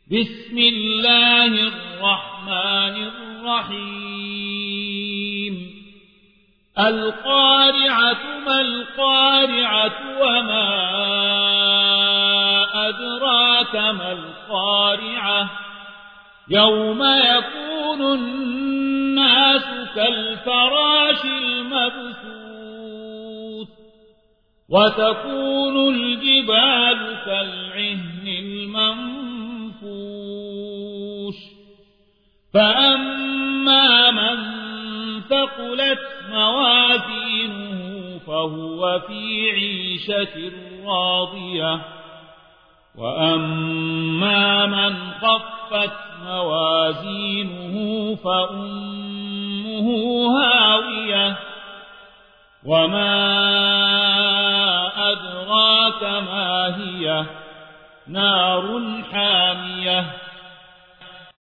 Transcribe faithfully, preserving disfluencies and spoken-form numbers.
بسم الله الرحمن الرحيم القارعة ما القارعة وما أدراك ما القارعة يوم يكون الناس كالفراش المبثوث وتكون الجبال كالعهن المنفوش فأما من ثقلت موازينه فهو في عيشة راضية وأما من خفت موازينه فأمه هاوية وما أدراك ما هي نار حامية